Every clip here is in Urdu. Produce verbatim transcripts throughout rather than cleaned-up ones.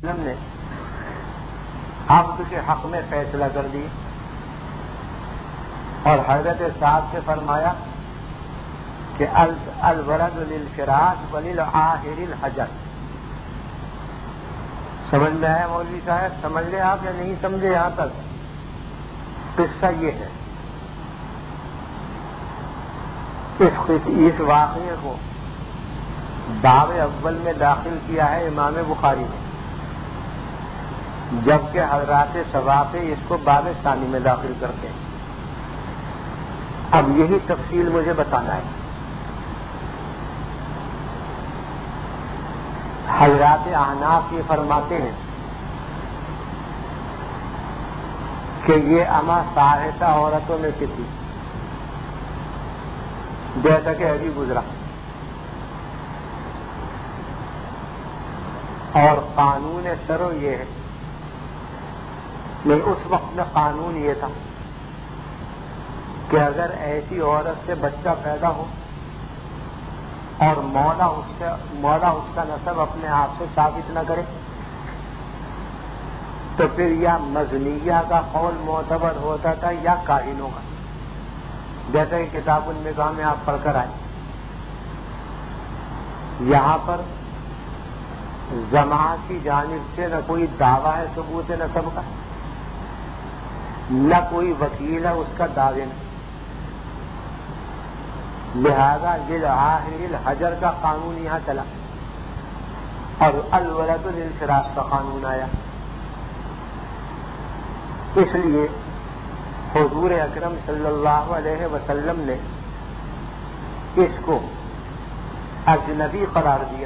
نے عبد کے حق میں فیصلہ کر دیا اور حضرت صاحب سے فرمایا کہ الولد للفراش وللعاہر الحجر. سمجھ میں آیا مولوی صاحب؟ سمجھ لیں آپ یا نہیں سمجھے؟ یہاں تک قصہ یہ ہے. اس اس واقعے کو باب اول میں داخل کیا ہے امام بخاری نے، جبکہ حضرات ثوابِ اس کو باب ثانی میں داخل کرتے ہیں. اب یہی تفصیل مجھے بتانا ہے. حضرات احناف یہ فرماتے ہیں کہ یہ اما ساہتہ عورتوں میں سے تھی، جیسا کہ ابھی گزرا، اور قانون شرع یہ ہے. نہیں، اس وقت میں قانون یہ تھا کہ اگر ایسی عورت سے بچہ پیدا ہو اور مولا اس سے مولا اس کا نسب اپنے آپ سے ثابت نہ کرے تو پھر یا مزنیہ کا قول معتبر ہوتا تھا یا کاہنوں کا، جیسا کہ کتاب النکاح میں آپ پڑھ کر آئے. یہاں پر جماعت کی جانب سے نہ کوئی دعویٰ ہے ثبوت نسب کا، نہ کوئی وکیل ہے اس کا دعوے میں. لہذا للعاہر الحجر کا قانون یہاں چلا اور الولد للفراش کا قانون آیا. اس لیے حضور اکرم صلی اللہ علیہ وسلم نے اس کو اجنبی قرار دیا،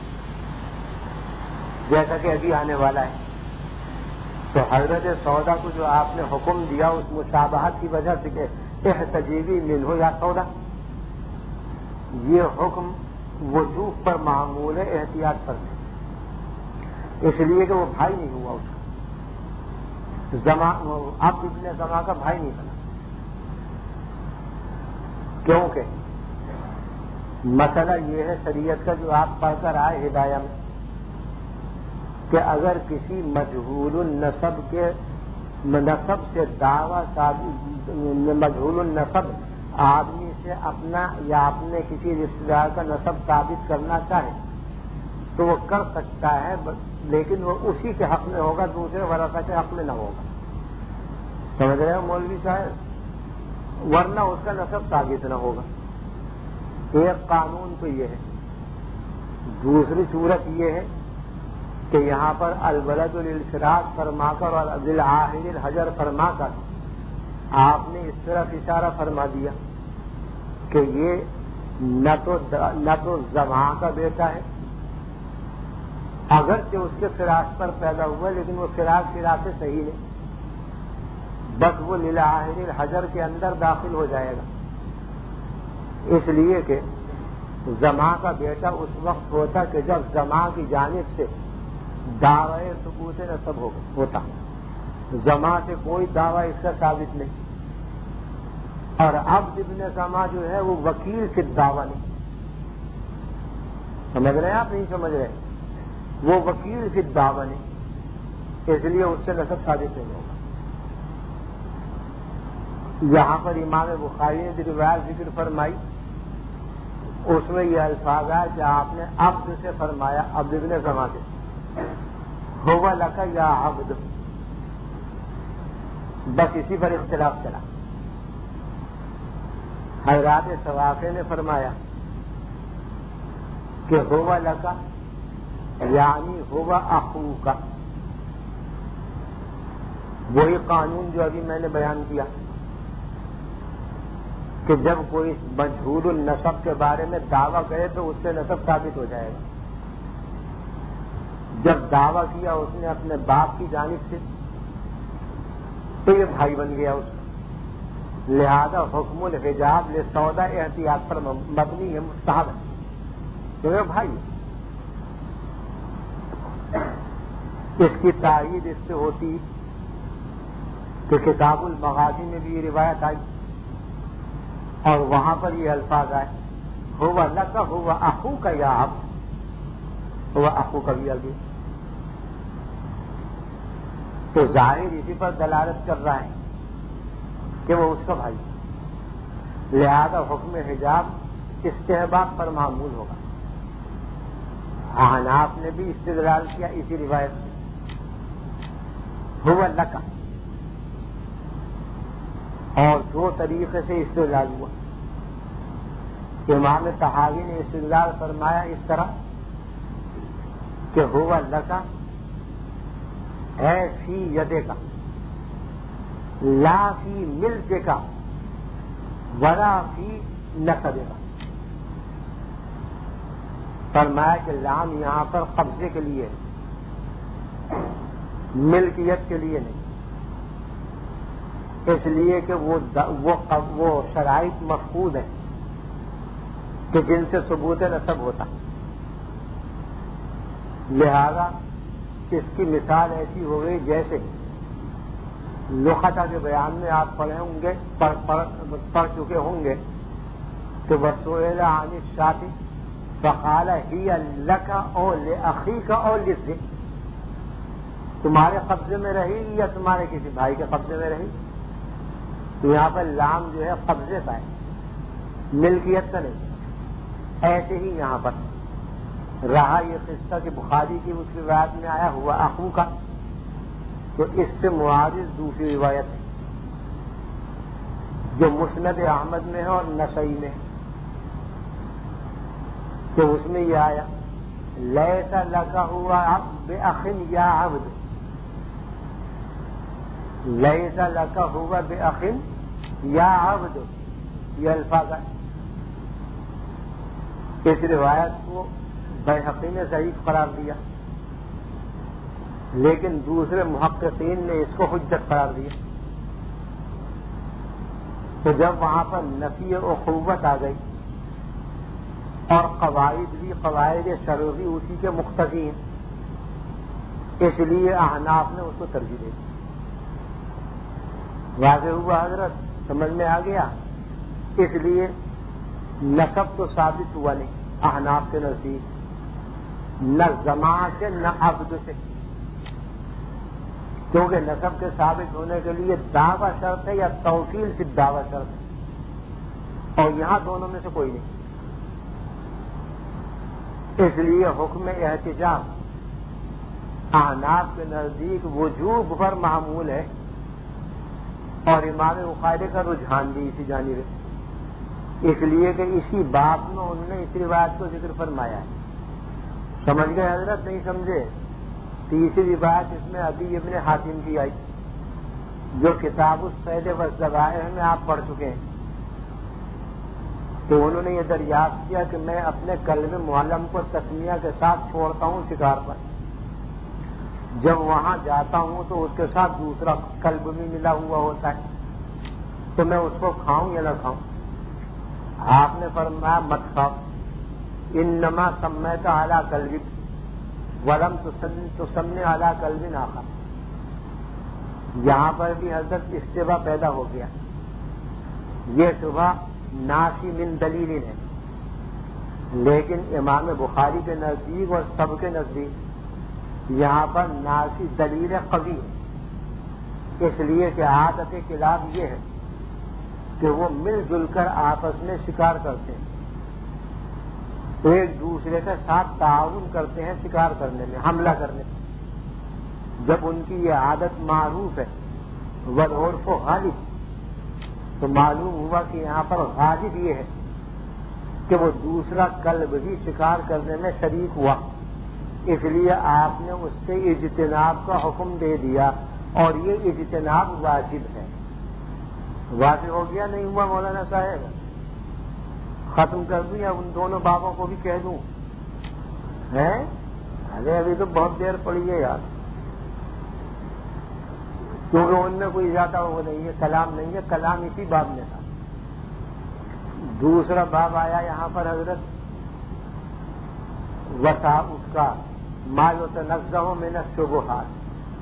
جیسا کہ ابھی آنے والا ہے. تو حضرت سودا کو جو آپ نے حکم دیا اس مشابہت کی وجہ سے کہ احتجیبی منہ یا سودا، یہ حکم وجوب پر معمول ہے، احتیاط پر نہیں، اس لیے کہ وہ بھائی نہیں ہوا اس کا، زما اب ابن زما کا بھائی نہیں بنا. کیونکہ مسئلہ یہ ہے شریعت کا جو آپ پڑھ کر آئے ہدایہ میں کہ اگر کسی مجہول النسب کے نسب سے دعویٰ مجہول النسب آدمی سے اپنا یا اپنے کسی رشتے دار کا نسب ثابت کرنا چاہے تو وہ کر سکتا ہے، لیکن وہ اسی کے حق میں ہوگا، دوسرے ورثہ کے حق میں نہ ہوگا. سمجھ رہے ہو مولوی صاحب؟ ورنہ اس کا نسب ثابت نہ ہوگا. ایک قانون تو یہ ہے. دوسری صورت یہ ہے کہ یہاں پر الولد للفراش فرما کر اور للعاہر الحجر فرما کر آپ نے اس طرف اشارہ فرما دیا کہ یہ نہ تو نہ تو زماں کا بیٹا ہے، اگرچہ اس کے فراش پر پیدا ہوا لیکن وہ فراش فراش سے صحیح نہیں، بس وہ للعاہر الحجر کے اندر داخل ہو جائے گا. اس لیے کہ زماں کا بیٹا اس وقت ہوتا کہ جب زماں کی جانب سے دعوی ثبوت نسب ہوتا، زماں سے کوئی دعویٰ اس کا ثابت نہیں. اور عبد ابن زما جو ہے وہ وکیل سے دعویٰ نہیں. سمجھ رہے ہیں آپ؟ نہیں سمجھ رہے؟ وہ وکیل سے دعویٰ نہیں، اس لیے اس سے نسب ثابت نہیں ہوگا. یہاں پر امام بخاری نے جو روایت ذکر فرمائی اس میں یہ الفاظ ہے کہ آپ نے عبد سے فرمایا، عبد ابن زما سے، ہوا لکا یا عبد، بس اسی پر اختلاف چلا. حضرات ثوافے نے فرمایا کہ ہوا لکا یعنی ہوا اخو کا، وہی قانون جو ابھی میں نے بیان کیا کہ جب کوئی مجہول النسب کے بارے میں دعویٰ کرے تو اس سے نسب ثابت ہو جائے گا. جب دعویٰ کیا اس نے اپنے باپ کی جانب سے تو یہ بھائی بن گیا اس کا. لہذا حکم الحجاب لسودا احتیاط پر مبنی ہے، مستحب ہے، تو یہ بھائی. اس کی تائید اس سے ہوتی کہ کتاب المغازی میں بھی یہ روایت آئی اور وہاں پر یہ الفاظ آئے، ہوا لکا ہوا اخو کا یا عبد، ہوا اخو کا بھی آگے. تو ظاہر اسی پر دلالت کر رہا ہے کہ وہ اس کا بھائی، لہذا حکم حجاب استحباب پر معمول ہوگا۔ احناف نے بھی استدلال کیا اسی روایت سے، ہوا لکا، اور دو طریقے سے استدلال ہوا۔ امام طحاوی نے استدلال فرمایا اس طرح کہ ہوا لکا ہے فی یدے کا، لا فی ملک کا، ولا فی نسب کا۔ فرمایا کہ لام یہاں پر قبضے کے لیے، ملکیت کے لیے نہیں، اس لیے کہ وہ وہ شرائط مفقود ہیں کہ جن سے ثبوت نسب ہوتا، لہذا اس کی مثال ایسی ہو گئی جیسے لقطہ کے بیان میں آپ پڑھے ہوں گے، پڑھ, پڑھ, پڑھ چکے ہوں گے کہ وسئل عن الشاة فقال ہی لک او لاخیک او للذئب، تمہارے قبضے میں رہی یا تمہارے کسی بھائی کے قبضے میں رہی؟ تو یہاں پر لام جو ہے قبضے کا ہے، ملکیت کا نہیں۔ ایسے ہی یہاں پر رہا یہ قصہ کہ بخاری کی اس روایت میں آیا ہوا اخو کا، تو اس سے معارض دوسری روایت ہے جو مسند احمد میں ہے اور نسائی میں ہے، تو اس میں یہ آیا لیس لک ہوا بأخ یا عبد، لیس لک ہوا بأخ یا عبد، یہ الفاظ ہے۔ اس روایت کو بیہقی نے ضعیف قرار دیا، لیکن دوسرے محققین نے اس کو حجت قرار دیا۔ تو جب وہاں پر نفی اخوت آ گئی اور قواعد بھی قواعد شرعی اسی کے مقتضی ہیں، اس لیے احناف نے اس کو ترجیح دے دی۔ واضح ہوا حضرت؟ سمجھ میں آ گیا؟ اس لیے نسب تو ثابت ہوا نہیں احناف کے نزدیک، نہ زماں سے نہ عبد سے، کیونکہ نسب کے ثابت ہونے کے لیے دعوی شرط ہے یا توکیل سے دعوی شرط ہے، اور یہاں دونوں میں سے کوئی نہیں۔ اس لیے حکم احتجاب احناف کے نزدیک وجوب پر معمول ہے، اور امام بخاری کا رجحان بھی اسی جانب ہے، اس لیے کہ اسی باب میں انہوں نے اس روایت کو ذکر فرمایا ہے۔ سمجھ گئے حضرت؟ نہیں سمجھے؟ تیسری روایت اس میں ابی ابن حاتم کی آئی جو کتاب الصید والذبائح میں آپ پڑھ چکے ہیں، تو انہوں نے یہ دریافت کیا کہ میں اپنے قلب معلم کو تسمیہ کے ساتھ چھوڑتا ہوں شکار پر، جب وہاں جاتا ہوں تو اس کے ساتھ دوسرا قلب بھی ملا ہوا ہوتا ہے، تو میں اس کو کھاؤں یا نہ کھاؤں؟ آپ نے فرمایا مت کھاؤ، انما سمیت علی قلبک ولم تسمی علی قلب آخر۔ یہاں پر بھی حضرت اشتباہ پیدا ہو گیا، یہ شبہ نافی من دلیل ہے، لیکن امام بخاری کے نزدیک اور سب کے نزدیک یہاں پر نافی دلیل قوی ہے، اس لیے کہ عادت کلاب یہ ہے کہ وہ مل جل کر آپس میں شکار کرتے ہیں، ایک دوسرے کے ساتھ تعاون کرتے ہیں شکار کرنے میں، حملہ کرنے میں۔ جب ان کی یہ عادت معروف ہے والعرف غالب، تو معلوم ہوا کہ یہاں پر غالب یہ ہے کہ وہ دوسرا قلب بھی شکار کرنے میں شریک ہوا، اس لیے آپ نے اس سے اجتناب کا حکم دے دیا، اور یہ اجتناب واجب ہے۔ واضح ہو گیا نہیں ہوا مولانا صاحب؟ ختم کر دوں یا ان دونوں بابوں کو بھی کہہ دوں؟ ہیں ارے ابھی تو بہت دیر پڑی ہے یار، کیونکہ ان میں کوئی زیادہ وہ نہیں ہے، کلام نہیں ہے، کلام اسی باب میں تھا۔ دوسرا باب آیا یہاں پر حضرت وسا اس کا ما یتنزہ من الشبہات،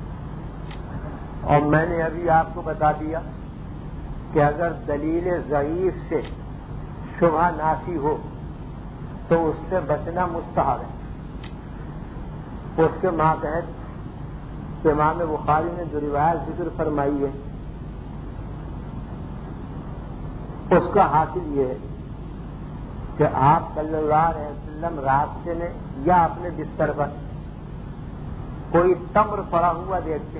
اور میں نے ابھی آپ کو بتا دیا کہ اگر دلیل ضعیف سے شبہ نافی ہو تو اس سے بچنا مستحب ہے، اس کے ماتحت امام بخاری نے جو روایت ذکر فرمائی ہے اس کا حاصل یہ ہے کہ آپ صلی اللہ علیہ وسلم راستے میں یا اپنے بستر پر کوئی تمر پڑا ہوا دیکھتے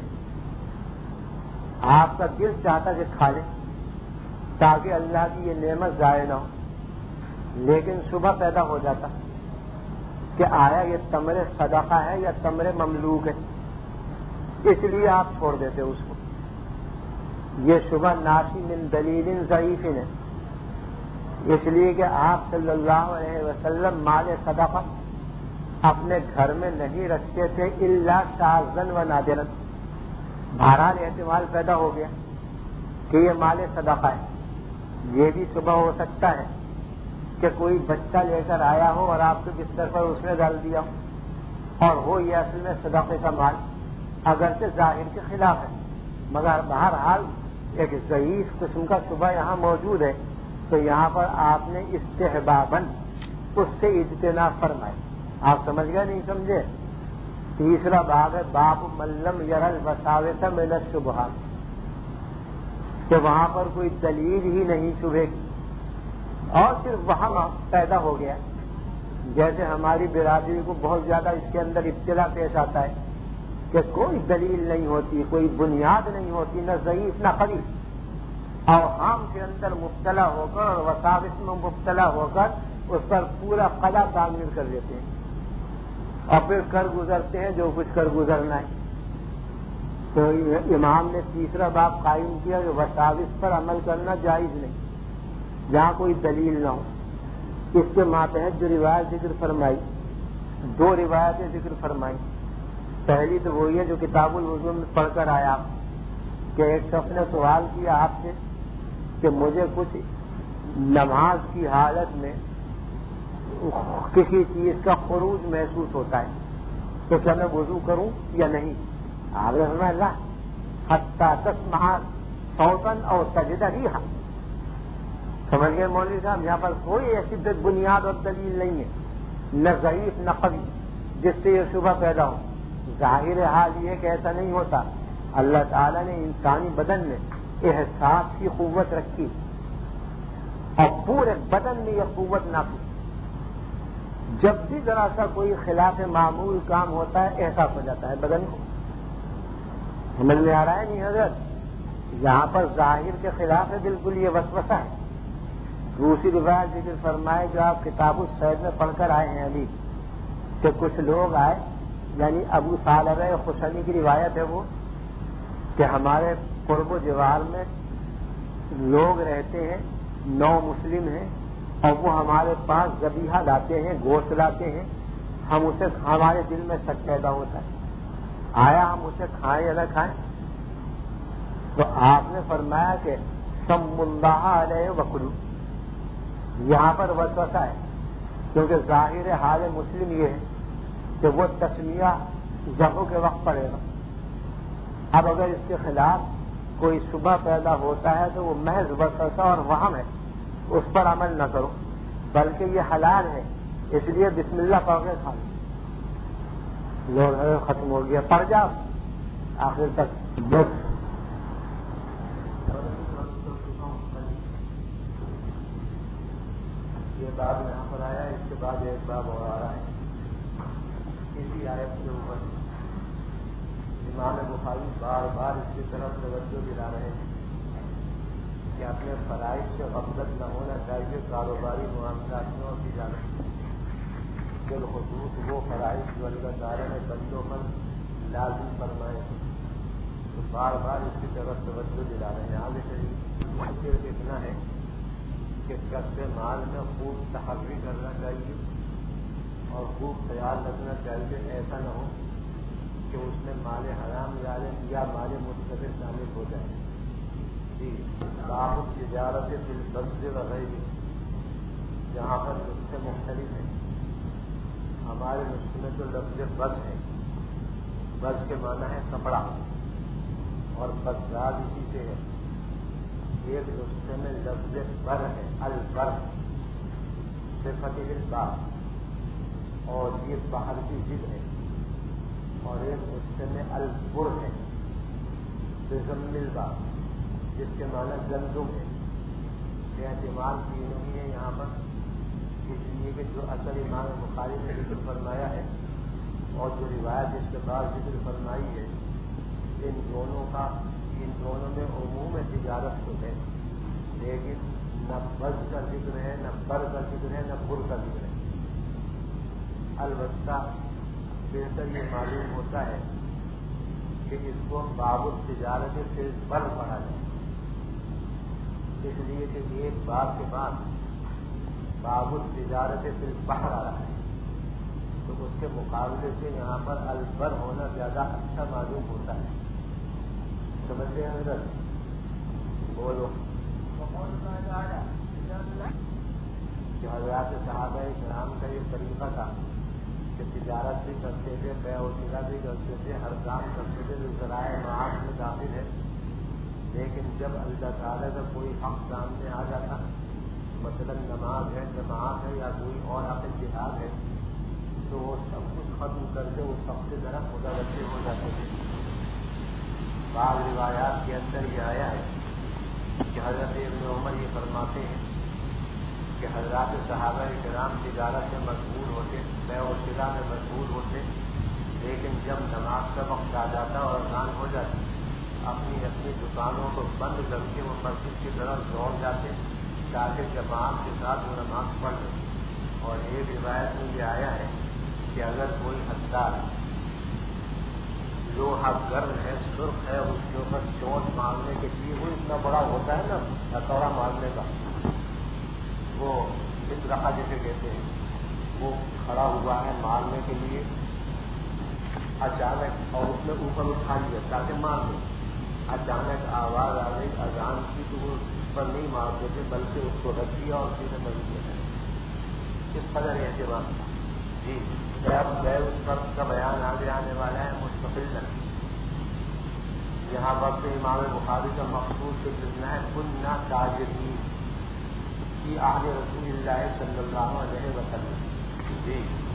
آپ کا دل چاہتا کہ کھا لیں تاکہ اللہ کی یہ نعمت ضائع نہ ہو، لیکن صبح پیدا ہو جاتا کہ آیا یہ تمر صدقہ ہے یا تمر مملوک ہے، اس لیے آپ چھوڑ دیتے اس کو۔ یہ شبہ ناشی من دلیل ضعیف ہے، اس لیے کہ آپ صلی اللہ علیہ وسلم مال صدقہ اپنے گھر میں نہیں رکھتے تھے الا شاذن و نادرن۔ بہرحال احتمال پیدا ہو گیا کہ یہ مال صدقہ ہے، یہ بھی صبح ہو سکتا ہے کہ کوئی بچہ لے کر آیا ہو اور آپ کے بستر پر اس نے ڈال دیا ہو اور ہو یہ اصل میں صدقے کا مال، اگرچہ ظاہر کے خلاف ہے مگر بہرحال ایک ضعیف قسم کا صبح یہاں موجود ہے، تو یہاں پر آپ نے استحباباً اس سے اجتناب فرمائے۔ آپ سمجھ گئے نہیں سمجھے؟ تیسرا باب ہے باب من لم یر الوساوس من الشبہات، کہ وہاں پر کوئی دلیل ہی نہیں شبہ کی اور صرف وہم پیدا ہو گیا، جیسے ہماری برادری کو بہت زیادہ اس کے اندر ابتلا پیش آتا ہے کہ کوئی دلیل نہیں ہوتی، کوئی بنیاد نہیں ہوتی، نہ ضعیف نہ قوی، اوہام کے اندر مبتلا ہو کر اور وساوس میں مبتلا ہو کر اس پر پورا قلعہ تعمیر کر دیتے ہیں اور پھر کر گزرتے ہیں جو کچھ کر گزرنا ہے۔ تو امام نے تیسرا باب قائم کیا کہ وساوس پر عمل کرنا جائز نہیں جہاں کوئی دلیل نہ ہو۔ اس کے ماتحت جو روایت ذکر فرمائی، دو روایتیں ذکر فرمائی۔ پہلی تو وہی ہے جو کتاب الوضو میں پڑھ کر آیا کہ ایک شخص نے سوال کیا آپ سے کہ مجھے کچھ نماز کی حالت میں کسی چیز کا خروج محسوس ہوتا ہے تو کیا میں وضو کروں یا نہیں؟ آپ نے فرمایا لا حتی تسمع صوتا او تجد ریحا۔ سمجھ گئے مولوی صاحب؟ یہاں پر کوئی ایسی بنیاد اور دلیل نہیں ہے، نہ ضعیف نہ قوی جس سے یہ شبہ پیدا ہو۔ ظاہر حال یہ کہ ایسا نہیں ہوتا، اللہ تعالیٰ نے انسانی بدن میں احساس کی قوت رکھی اور پورے بدن میں یہ قوت نافذ، جب بھی ذرا سا کوئی خلاف معمول کام ہوتا ہے احساس ہو جاتا ہے بدن کو۔ سمجھ میں آ رہا ہے نہیں حضرت؟ یہاں پر ظاہر کے خلاف ہے بالکل، یہ وسوسہ ہے۔ دوسری روایت ذکر فرمائے جو آپ کتاب الصید میں پڑھ کر آئے ہیں ابھی کہ کچھ لوگ آئے، یعنی ابو ثعلبہ خشنی کی روایت ہے وہ، کہ ہمارے قرب و جوار میں لوگ رہتے ہیں، نو مسلم ہیں اور وہ ہمارے پاس ذبیحہ لاتے ہیں، گوشت لاتے ہیں، ہم اسے ہمارے دل میں شک پیدا ہوتا ہے آیا ہم اسے کھائیں یا نہ کھائیں؟ تو آپ نے فرمایا کہ سم اللہ علیہ وکلو۔ یہاں پر وسوسہ ہے کیونکہ ظاہر حال مسلم یہ ہے کہ وہ تسمیہ ذبح کے وقت پڑے گا۔ اب اگر اس کے خلاف کوئی شبہ پیدا ہوتا ہے تو وہ محض وسوسہ اور وہم ہے، اس پر عمل نہ کرو، بلکہ یہ حلال ہے اس لیے بسم اللہ پڑھ کے کھا لو۔ لوگ ختم ہو گیا، پڑھ جاؤ آخر تک بس۔ یہ باب یہاں پر آیا، اس کے بعد ایک باب اور آ رہا ہے اسی آیت کے اوپر۔ امام بخاری بار بار اس کی طرف توجہ دلا رہے ہیں کہ اپنے فرائض سے غفلت نہ ہونا چاہیے کاروباری معاملات میں اور تجارت میں، بالخصوص وہ فرائض جو اللہ تعالیٰ نے بندوں پر لازم فرمائے ہیں، تو بار بار اس کی طرف توجہ دلا رہے ہیں۔ آگے چلیے، صرف اتنا ہے کہ کسب مال میں خوب تحری کرنا چاہیے اور خوب خیال رکھنا چاہیے ایسا نہ ہو کہ اس میں مال حرام یا مال مستقل شامل ہو جائے۔ جی باب تجارت بالبذل وغیرہ، جہاں پر نسخے مختلف ہیں۔ ہمارے نسخے میں تو لفظ بز ہے، بز کے معنی ہے کپڑا اور بزاد اسی سے ہے۔ ایک نسخے میں لفظ بر ہے، البر صفت البا، اور یہ باہر کی ضد ہے اور ایک نسخے میں البر ہے بضم الباء جس کے معنی گندم ہے. احتمال تینوں ہی ہے یہاں پر، اس لیے کہ جو اصل امام بخاری نے ذکر فرمایا ہے اور جو روایت اس کے بعد ذکر فرمائی ہے، ان دونوں کا ان دونوں میں عموم تجارت تو ہے، لیکن نہ بز کا ذکر ہے، نہ بر کا ذکر ہے، نہ بر کا ذکر ہے. البتہ بہتر یہ معلوم ہوتا ہے کہ اس کو باب التجارت سے بر پڑھا جائے، اس لیے کہ ایک باب کے بعد باب التجارت سے البحر آ رہا ہے، تو اس کے مقابلے سے یہاں پر البر ہونا زیادہ اچھا معلوم ہوتا ہے. سمجھتے ہیں حضرت؟ بولو. کہ حضرات صحابہ کرام کا یہ طریقہ تھا کہ تجارت بھی کرتے تھے، بے وسیلہ بھی کرتے تھے، ہر کام کرتے تھے جو ذرائع معاش میں داخل ہے. لیکن جب اللہ تعالیٰ کا کوئی حق سامنے آ جاتا، مثلا نماز ہے، جماعت ہے، یا کوئی اور عقل جہاد ہے، تو وہ سب کچھ ختم کر کے وہ سب سے ذرا متوجہ ہو جاتے تھے. بعض روایات کے اندر یہ آیا ہے کہ حضرت ابن عمر یہ فرماتے ہیں کہ حضرات صحابہ کرام تجارت میں مشغول ہوتے، بے وسیلہ میں مشغول ہوتے، لیکن جب نماز کا وقت آ جاتا اور اذان ہو جاتی، اپنی اپنی دکانوں کو بند کر کے وہ مسجد کی طرف دوڑ جاتے تاکہ جماعت کے ساتھ وہ نماز پڑھ لیں. اور ایک روایت میں یہ آیا ہے کہ اگر کوئی حداد لوہا گرم ہے، سرخ ہے، اس کے اوپر چوٹ مارنے کے لیے وہ اتنا بڑا ہوتا ہے نا ہتھوڑا مارنے کا، وہ اس رقا جسے کہتے ہیں، وہ کھڑا ہوا ہے مارنے کے لیے، اچانک اور اس نے اوپر اٹھا لیا تاکہ مار دے، اچانک آواز آ گئی اذان کی، تو وہ اس پر نہیں مارتے تھے بلکہ اس کو رکھ دیا اور سیدھے مسجد میں گئے. کس قدر اہتمام. جی اب گئے اس پر کا بیان آگے آنے والا ہے مستقل. یہاں پر سے امام بخاری کا مخصوص ذکر ہے کننا تاجرین کی آج رسول اللہ صلی اللہ علیہ وسلم. جی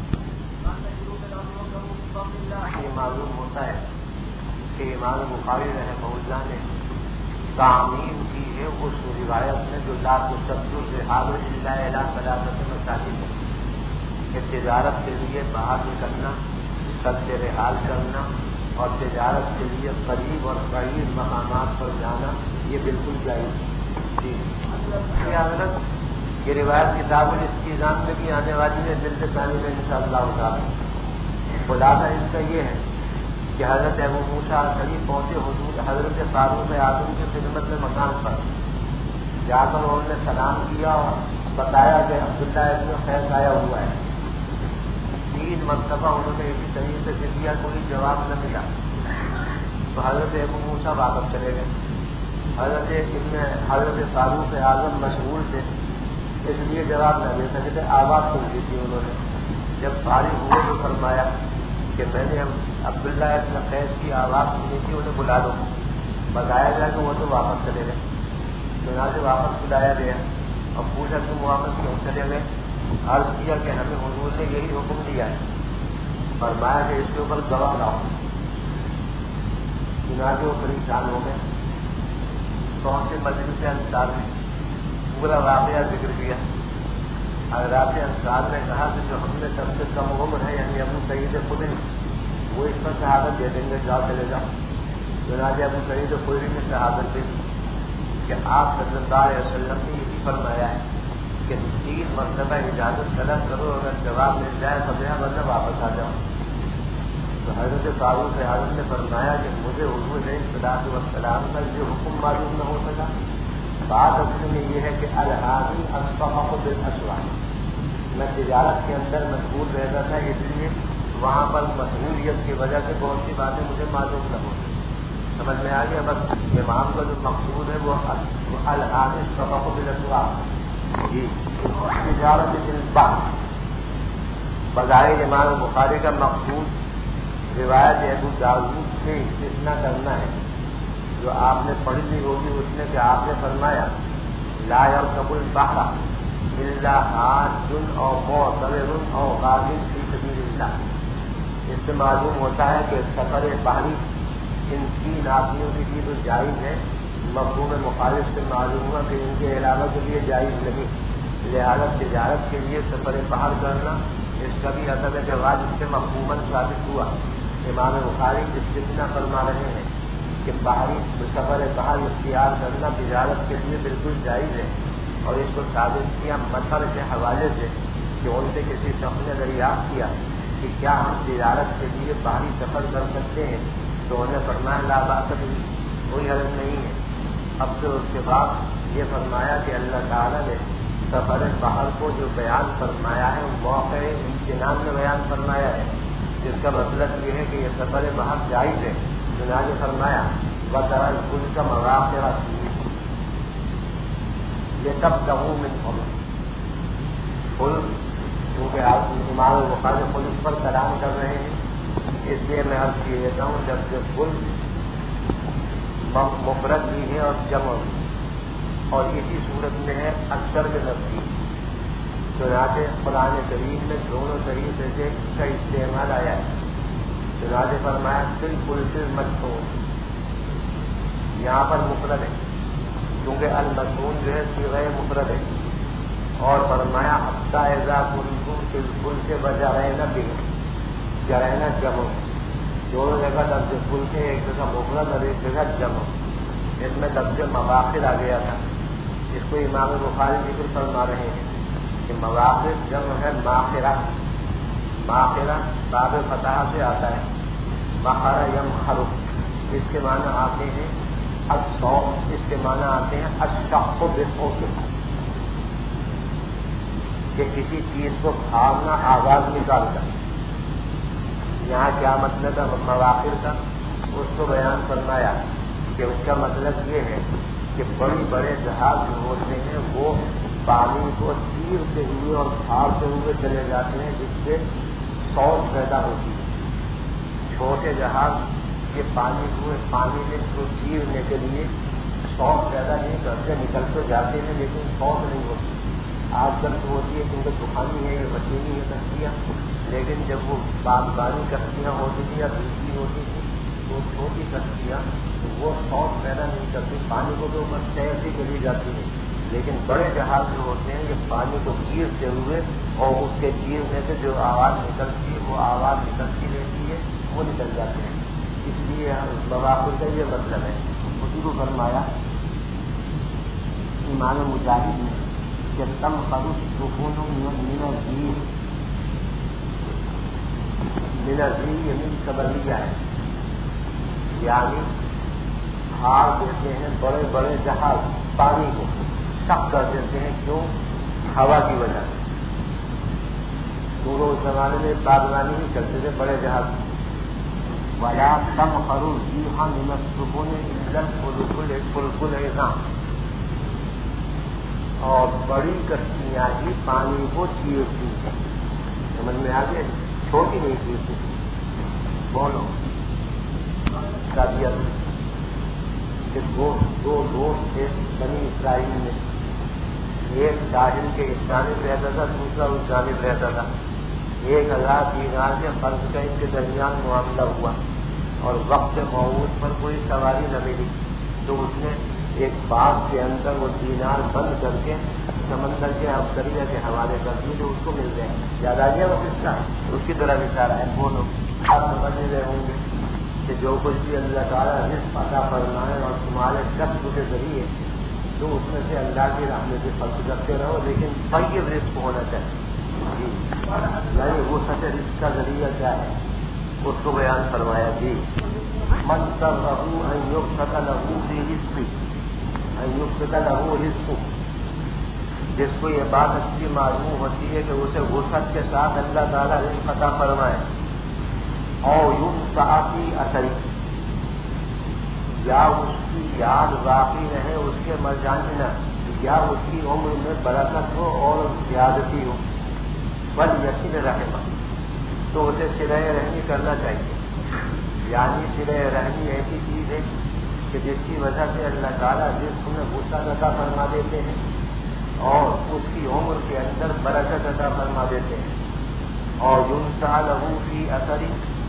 یہ معلوم ہوتا ہے کہ امام بخاری رحمہ اللہ نے تعمیم کی ہے اس روایت میں جو لا تشد الرحال الا الی ثلاثۃ مساجد ہے کہ تجارت کے لیے باہر نکلنا، سد رحال کرنا اور تجارت کے لیے قریب اور بعید مقامات پر جانا یہ بالکل جائز. جی حضرت یہ روایت کتاب الاستئذان میں بھی آنے والی ہے جلد ثانی میں انشاءاللہ تعالی. خلاصہ اس کا یہ ہے کہ حضرت ابو موسیٰ اشعری پہنچے حضور حضرت فاروق اعظم کی خدمت میں مکان پر جا کر انہوں نے سلام کیا اور بتایا کہ عبداللہ ابن قیس آیا ہوا ہے. تین مرتبہ انہوں نے اسی طریقے سے دیا، کوئی جواب نہ ملا، تو حضرت ابو موسیٰ واپس چلے گئے. حضرت ابن حضرت فاروق اعظم مشغول تھے اس لیے جواب نہ دے سکے تھے، آواز سن لی تھی انہوں نے. جب فارغ ہوئے تو فرمایا کہ میں نے عبداللہ ابن قیس کی آواز سنی تھی، انہیں بلا دو. بتایا گیا کہ وہ تو واپس چلے گئے. چنانچہ واپس بلایا گیا اور پوچھا تم واپس کیوں چلے گئے؟ عرض کیا کہ ہمیں حضور نے یہی حکم دیا ہے، فرمایا کہ اس کے اوپر گواہ لاؤ. چنانچہ وہ پریشان ہو گئے، پہنچے مجلس انصار میں، پورا واقعہ ذکر کیا. حضرات انصار نے کہا کہ جو ہم نے سب سے کم عمر ہے یعنی ابو سعید خدری وہ اس پر شہادت دے دیں گے، جاؤ چلے جاؤ. چنانچہ ابو سعید خدری نے شہادت دی کہ آپ صلی اللہ علیہ وسلم نے یہی فرمایا ہے کہ تین مرتبہ اجازت طلب کرو، اگر جواب مل جائے تو بے ورنہ واپس آ جاؤ. تو حضرت فاروق اعظم نے فرمایا کہ مجھے حضور علیہ الصلوۃ والسلام کا یہ حکم معلوم نہ ہو سکا. بات اصل میں یہ ہے کہ الحامی اصطفق بالاسواق، میں تجارت کے اندر مشغول رہتا تھا، اس لیے وہاں پر مشغولیت کی وجہ سے بہت سی باتیں مجھے معلوم نہ ہوتی. سمجھ میں آ گیا؟ بس امام کا جو مقصود ہے وہ الحامی اصطفق بالاسواق. جی تجارت بالبحر بظاہر امام بخاری کا مقصود روایت ابو داؤد سے استثناء کرنا ہے جو آپ نے پڑھی لی ہوگی اس میں کہ آپ نے فرمایا لا یرکب البحر الا حاج او معتمر او غازی فی سبیل اللہ. اس سے معلوم ہوتا ہے کہ سفر بحری ان تین آدمیوں کے لیے تو جائز ہے، مفہوم مخالف سے معلوم ہوا کہ ان کے علاوہ کے لیے جائز نہیں، لہٰذا تجارت کے لیے سفر بحر کرنا اس کا بھی اثر جواز اس سے مفہوماً ثابت ہوا۔ امام بخاری استثناء فرما رہے ہیں کہ باہری سفر بحر اختیار کرنا تجارت کے لیے بالکل جائز ہے، اور اس کو ثابت کیا مطر کے حوالے سے کہ ان سے کسی شخص نے دریافت کیا کہ کیا ہم تجارت کے لیے باہری سفر کر سکتے ہیں، تو انہیں فرمایا لا باس بھی، کوئی حرج نہیں ہے۔ اب تو اس کے بعد یہ فرمایا کہ اللہ تعالیٰ نے سفر بحر کو جو بیان فرمایا ہے وہ موقع امتنان میں بیان فرمایا ہے، جس کا مطلب یہ ہے کہ یہ سفر بحر جائز ہے۔ چنانچہ فرمایا وَتَرَى الْفُلْكَ مَوَاخِرَ فِيهِ لِتَبْتَغُوا مِنْ فَضْلِهِ۔ فلک کیونکہ آپ امام بخاری فلک پر کلام کر رہے ہیں، اس لیے میں عرض کیے دیتا ہوں جب کہ فلک مفرد بھی ہے اور جمع بھی، اور اسی صورت میں ہے اکثر کے نزدیک، چنانچہ قرآن کریم میں دونوں طریقے سے اس کا استعمال آیا ہے۔ چنانچہ فرمایا فل پل مدفون، یہاں پر مفرد ہے کیونکہ المدفون جو ہے صیغہ مفرد ہے، اور فرمایا حتی اذا کنتم فی الفلک وجرین بهم، جرین جمع، دونوں جگہ لفظ فلک ہے، ایک جگہ مفرد اور ایک جگہ جمع، اس میں لفظ مواخر آ گیا تھا، اس کو امام بخاری ذکر فرما رہے ہیں کہ مواخر جمع ہے ماخرہ، ماخرہ باب فتح سے آتا ہے، مخر یمخر، اس کے معنی آتے ہیں الصوت، اس کے معنی آتے ہیں الشق بالصوت، کہ کسی چیز کو پھاڑنا آواز نکال کر۔ یہاں کیا مطلب ہے مواخر کا، اس کو بیان فرمایا کہ اس کا مطلب یہ ہے کہ بڑی بڑے جہاز جو ہوتے ہیں وہ پانی کو چیرتے ہوئے اور پھاڑتے ہوئے چلے جاتے ہیں، جس سے صوت پیدا ہوتی ہے۔ چھوٹے جہاز یہ پانی ہوئے پانی میں کو چیرنے کے لیے صوت پیدا نہیں کرتے، نکل تو جاتے ہیں لیکن صوت نہیں ہوتی۔ آج کل تو ہوتی ہے کیونکہ طوفانی ہے، یہ مشینی ہے کشتیاں، لیکن جب وہ باغبانی کشتیاں ہوتی تھیں یا دوسری ہوتی تھی تو چھوٹی کشتیاں وہ صوت پیدا نہیں کرتی، پانی کو تو بس تیر سے چلی جاتی ہے، لیکن بڑے جہاز جو ہوتے ہیں یہ پانی کو چیرتے ہوئے اور اس کے چیرنے سے جو آواز نکلتی ہے وہ آواز نکلتی رہتی ہے، وہ نکل جاتے ہیں۔ اس لیے مواخر کا یہ مطلب ہے۔ اسی کو فرمایا امام مجاہد نے کہ تم خروش سکون مینا زیر، مینا زیر یعنی سبریا ہے، یعنی ہار دیتے ہیں بڑے بڑے جہاز، پانی کو شک کر دیتے ہیں، کیوں؟ ہوا کی وجہ سے۔ دونوں زمانے میں باغبانی ہی کرتے تھے بڑے جہاز۔ وَلَا تَمْخَرُ الرِّيحَ مِنَ السُّفُنِ إِلَّا الْفُلْكُ الْعِظَامُ، اور بڑی کشتیاں ہی پانی کو چیرتی ہیں، سمجھ میں آگے؟ چھوٹی نہیں چیرتی۔ بولو کہ دو دو دوست تھے بنی اسرائیل میں، ایک ساحل کے اس جانب رہتا تھا، دوسرا اس جانب رہتا تھا۔ ایک ہزار دینار کے قرض کا ان کے درمیان معاملہ ہوا اور وقت موعود پر کوئی سواری نہ ملی، تو اس نے ایک باغ کے اندر وہ دینار بند کر کے سمندر کے افسریہ کے حوالے کر دیے جو اس کو مل گئے۔ یاد آ گیا وہ قصہ، اس کی طرح اشارہ ہے۔ بولو آپ سمجھ رہے ہوں گے کہ جو کچھ بھی اللہ تعالیٰ رزق عطا فرمائے اور تمہارے کسب کے ذریعے تو اس میں سے اللہ کی رحمت سے خرچ کرتے رہو، لیکن طیب رزق ہونا چاہیے۔ جی یعنی وہ سچ رزق کا ذریعہ کیا ہے اس کو بیان فرمایا۔ جی من سرہ ان یبسط لہ فی رزقہ، ان یبسط لہ رزقہ، جس کو یہ بات اچھی معلوم ہوتی ہے کہ اسے وسعت کے ساتھ اللہ تعالیٰ رزق عطا فرمائے، اور ینفع فی اثرہ، یا اس کی یاد باقی رہے اس کے مر جانے نہ، یا اس کی عمر میں برکت ہو اور زیادتی ہو، بل یقین رحمہ، تو اسے صلہ رحمی کرنا چاہیے۔ یعنی صلہ رحمی ایسی چیز ہے کہ جس کی وجہ سے اللہ تعالیٰ رزق میں وسعت عطا فرما دیتے ہیں اور اس کی عمر کے اندر برکت عطا فرما دیتے ہیں۔ اور ینفع لہ فی اثرہ،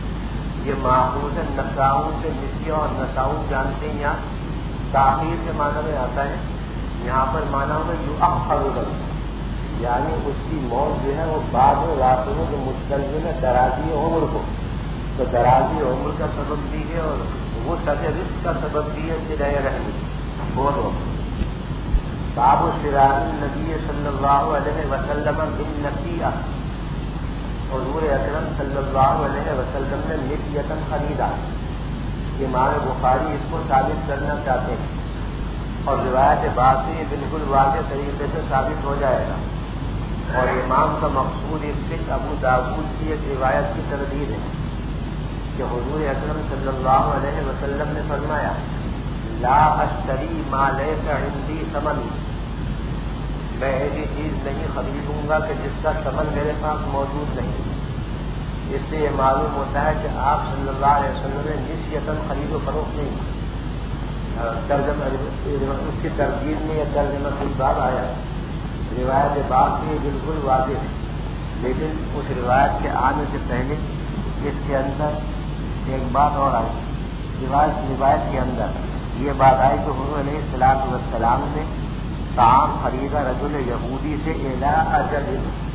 یہ ماخوذ ہے نساؤں سے نسیہ، اور نساؤں جانتے ہیں یہاں تاخیر کے معنی میں آتا ہے، یہاں پر معنی ہوگا یؤخر له، یعنی اس کی موت جو ہے وہ بعد میں واقع ہو، جو مستلزم ہے درازی عمر کو، تو درازی عمر کا سبب بھی ہے اور وہ سطح رزق کا سبب بھی ہے صلہ رحمی بولو۔ باب سراج النبی صلی اللہ علیہ وسلم بالنسیہ، حضور اکرم صلی اللہ علیہ وسلم نے نسیۃً خریدا، امام بخاری اس کو ثابت کرنا چاہتے ہیں اور روایت بعد سے یہ بالکل واضح طریقے سے ثابت ہو جائے گا، اور امام کا مقصود اس سے ابو داؤد کی ایک روایت کی تردید ہے کہ حضور اکرم صلی اللہ علیہ وسلم نے فرمایا لا اشتری ما لیس عندی ثمن، میں ایسی چیز نہیں خریدوں گا کہ جس کا ثمن میرے پاس موجود نہیں۔ اس سے یہ معلوم ہوتا ہے کہ آپ صلی اللہ علیہ وسلم نے نسیۃً خرید و فروخت نہیں، ترجمہ اس کی ترجیح میں یہ ترجمہ کوئی بات آیا، روایت بات سے بالکل واضح ہے، لیکن اس روایت کے آنے سے پہلے اس کے اندر ایک بات اور آئی، روایت روایت کے اندر یہ بات آئی کہ حضور علیہ الصلوۃ والسلام نے طعام خریدا رجل یہودی سے الی اجل،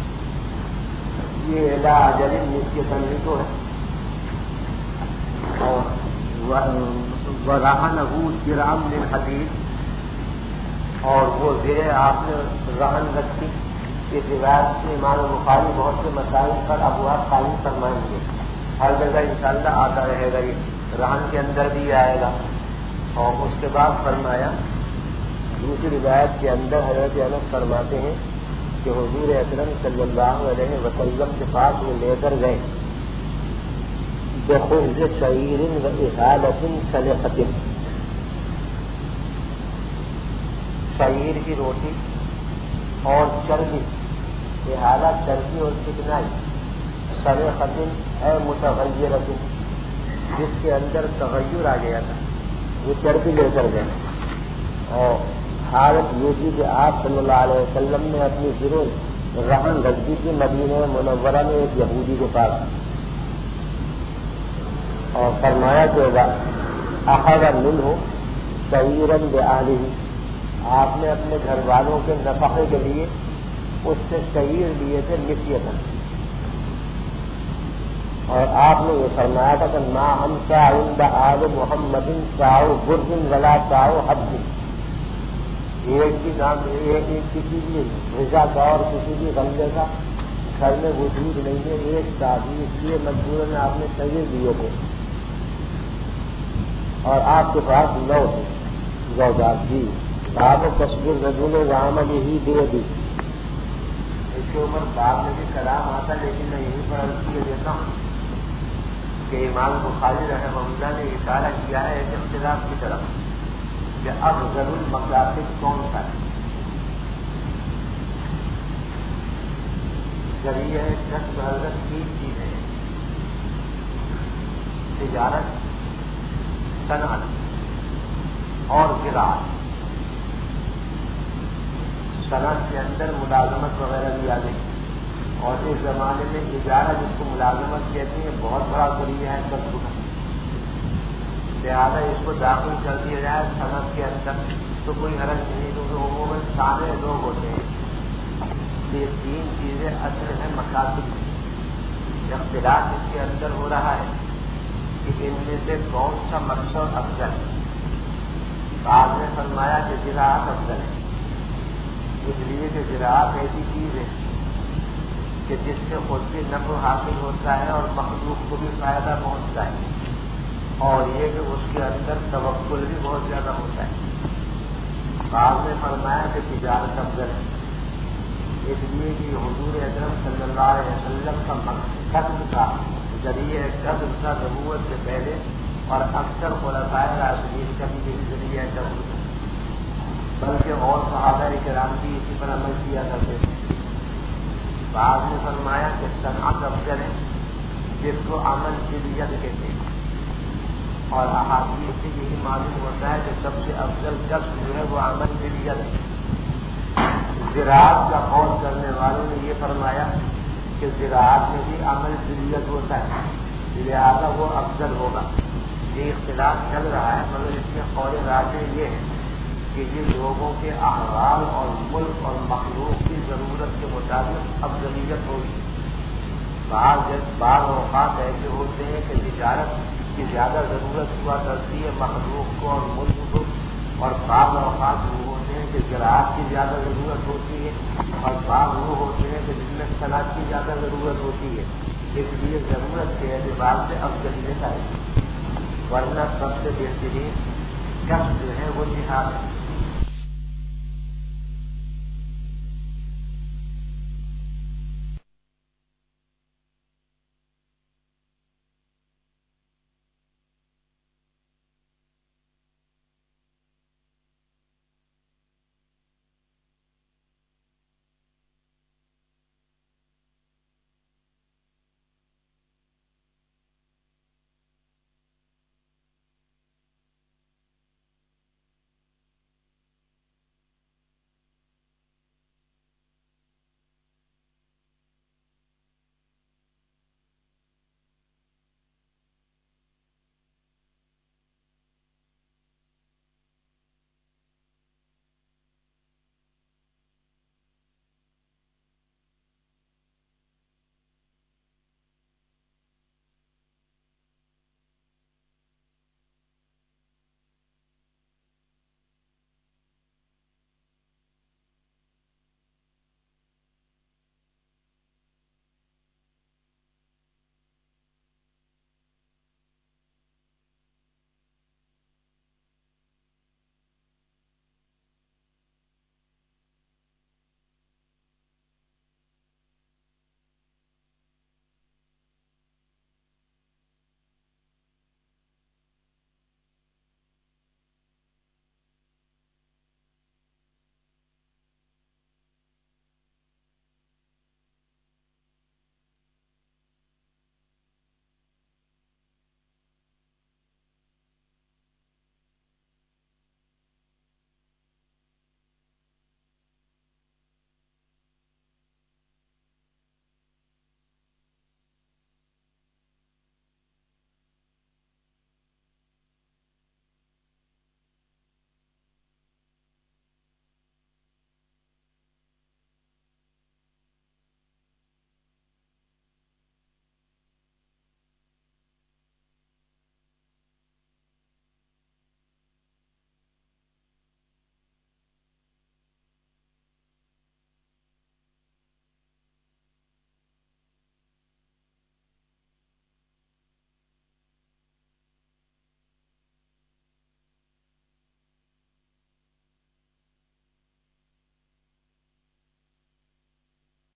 یہ الی اجل نسیۃً ہی تو ہے، اور ورہنہ درہم من حدید، اور وہ زیر آپ نے رہن رکھی۔ اس روایت سے امام بخاری بہت سے مسائل پر ابواب قائم فرمائیں گے، ہر جگہ انشاءاللہ آتا رہے گا، یہ رہن کے اندر بھی آئے گا۔ اور اس کے بعد فرمایا دوسری روایت کے اندر حضرت انس فرماتے ہیں کہ حضور اکرم صلی اللہ علیہ وسلم کے پاس وہ لے کر گئے بخبز شعیر و احالۃ صلحۃ، شعیر کی روٹی اور چربی، احالہ چربی اور چکنائی، صلحۃ ہے متغیرۃ، جس کے اندر تغیر آ گیا تھا، وہ چربی لے کر گئے، اور حالت یہ تھی کہ آپ صلی اللہ علیہ وسلم نے اپنی ضرور رہن رکھ دی تھی مدینہ منورہ میں ایک یہودی کے پاس، اور فرمایا کہ اخذ منہ شعیرا بآلہ، آپ نے اپنے گھر والوں کے نفقے کے لیے اس سے شعیر لیے تھے نسیۃً، اور آپ نے یہ فرمایا تھا کہ ما امسى عند آل محمد ساؤ برد ولا ساؤ حب، ایک بھی کام ایک ایک کسی بھی غذا کا اور کسی بھی غلے کا گھر میں وجود نہیں ہے، ایک شادی، اس لیے مجبور میں آپ نے شعیر دیے تھے، اور آپ کے پاس نو تھے زوجات جی باب تصویر رجل وعمل یہی دے دی، اس کے اوپر بعد میں بھی کلام آتا، لیکن میں یہیں پر عرض کیے دیتا ہوں کہ امام بخاری رحمہ اللہ نے اشارہ کیا ہے ایک اختلاف کی طرف کہ افضل المقاصد کون سا ہے، ذریعہ کسب حضرت تین چیزیں، تجارت، صنعت اور زراعت۔ صنعت کے اندر ملازمت وغیرہ بھی آ گئی، اور اس زمانے میں اجارہ جس کو ملازمت کہتے ہیں بہت بڑا ذریعہ ہے کسب کا، لہٰذا اس کو داخل کر دیا جائے صنعت کے اندر تو کوئی حرج نہیں، کیونکہ عموماً سارے لوگ ہوتے ہیں۔ یہ تین چیزیں اصل ہیں مقاصد، اختلاف اس کے اندر ہو رہا ہے کہ ان میں سے کون سا مقصد افضل ہے۔ بعض نے فرمایا کہ زراعت افضل ہے، اس لیے کہ زراعت ایسی چیز ہے کہ جس سے خود بھی نفع حاصل ہوتا ہے اور مخلوق کو بھی فائدہ پہنچتا ہے، اور یہ کہ اس کے اندر توکل بھی بہت زیادہ ہوتا ہے۔ بعض نے فرمایا کہ تجارت افضل ہے، اس لیے کہ حضور اکرم صلی اللہ علیہ وسلم کا مقصد تھا ذریعہ قدر تھا نبوت سے پہلے، اور اکثر خلفائے راشدین کا بھی یہی ذریعہ قدر تھا، بلکہ اور صحابہ کرام بھی اسی پر عمل کیا کرتے تھے۔ بعض نے فرمایا کہ صنعت افضل ہے، جس کو عمل جلیت کہتے ہیں، اور احادیث سے یہی معلوم ہوتا ہے کہ سب سے افضل کسب جو ہے وہ عمل جلیت ہے۔ زراعت کا قول کرنے والوں نے یہ فرمایا کہ زراعت میں بھی عمل جلیت ہوتا ہے، لہٰذا وہ افضل ہوگا. یہ اختلاف چل رہا ہے مگر اس میں قول راجح یہ ہے کہ یہ لوگوں کے احوال اور ملک اور مخلوق کی ضرورت کے مطابق افضلیت ہوگی. بعض بعض اوقات ایسے ہوتے ہیں کہ تجارت کی زیادہ ضرورت ہوا کرتی ہے مخلوق کو اور ملک کو، اور بعض اوقات وہ ہوتے ہیں کہ زراعت کی زیادہ ضرورت ہوتی ہے، اور بعض وہ ہوتے ہیں کہ جن میں صنعت کی زیادہ ضرورت ہوتی ہے. اس لیے ضرورت کے اعتبار سے افضلیت آئے گی، ورنہ سب سے بہترین کسب جو ہے وہ جہاد ہے.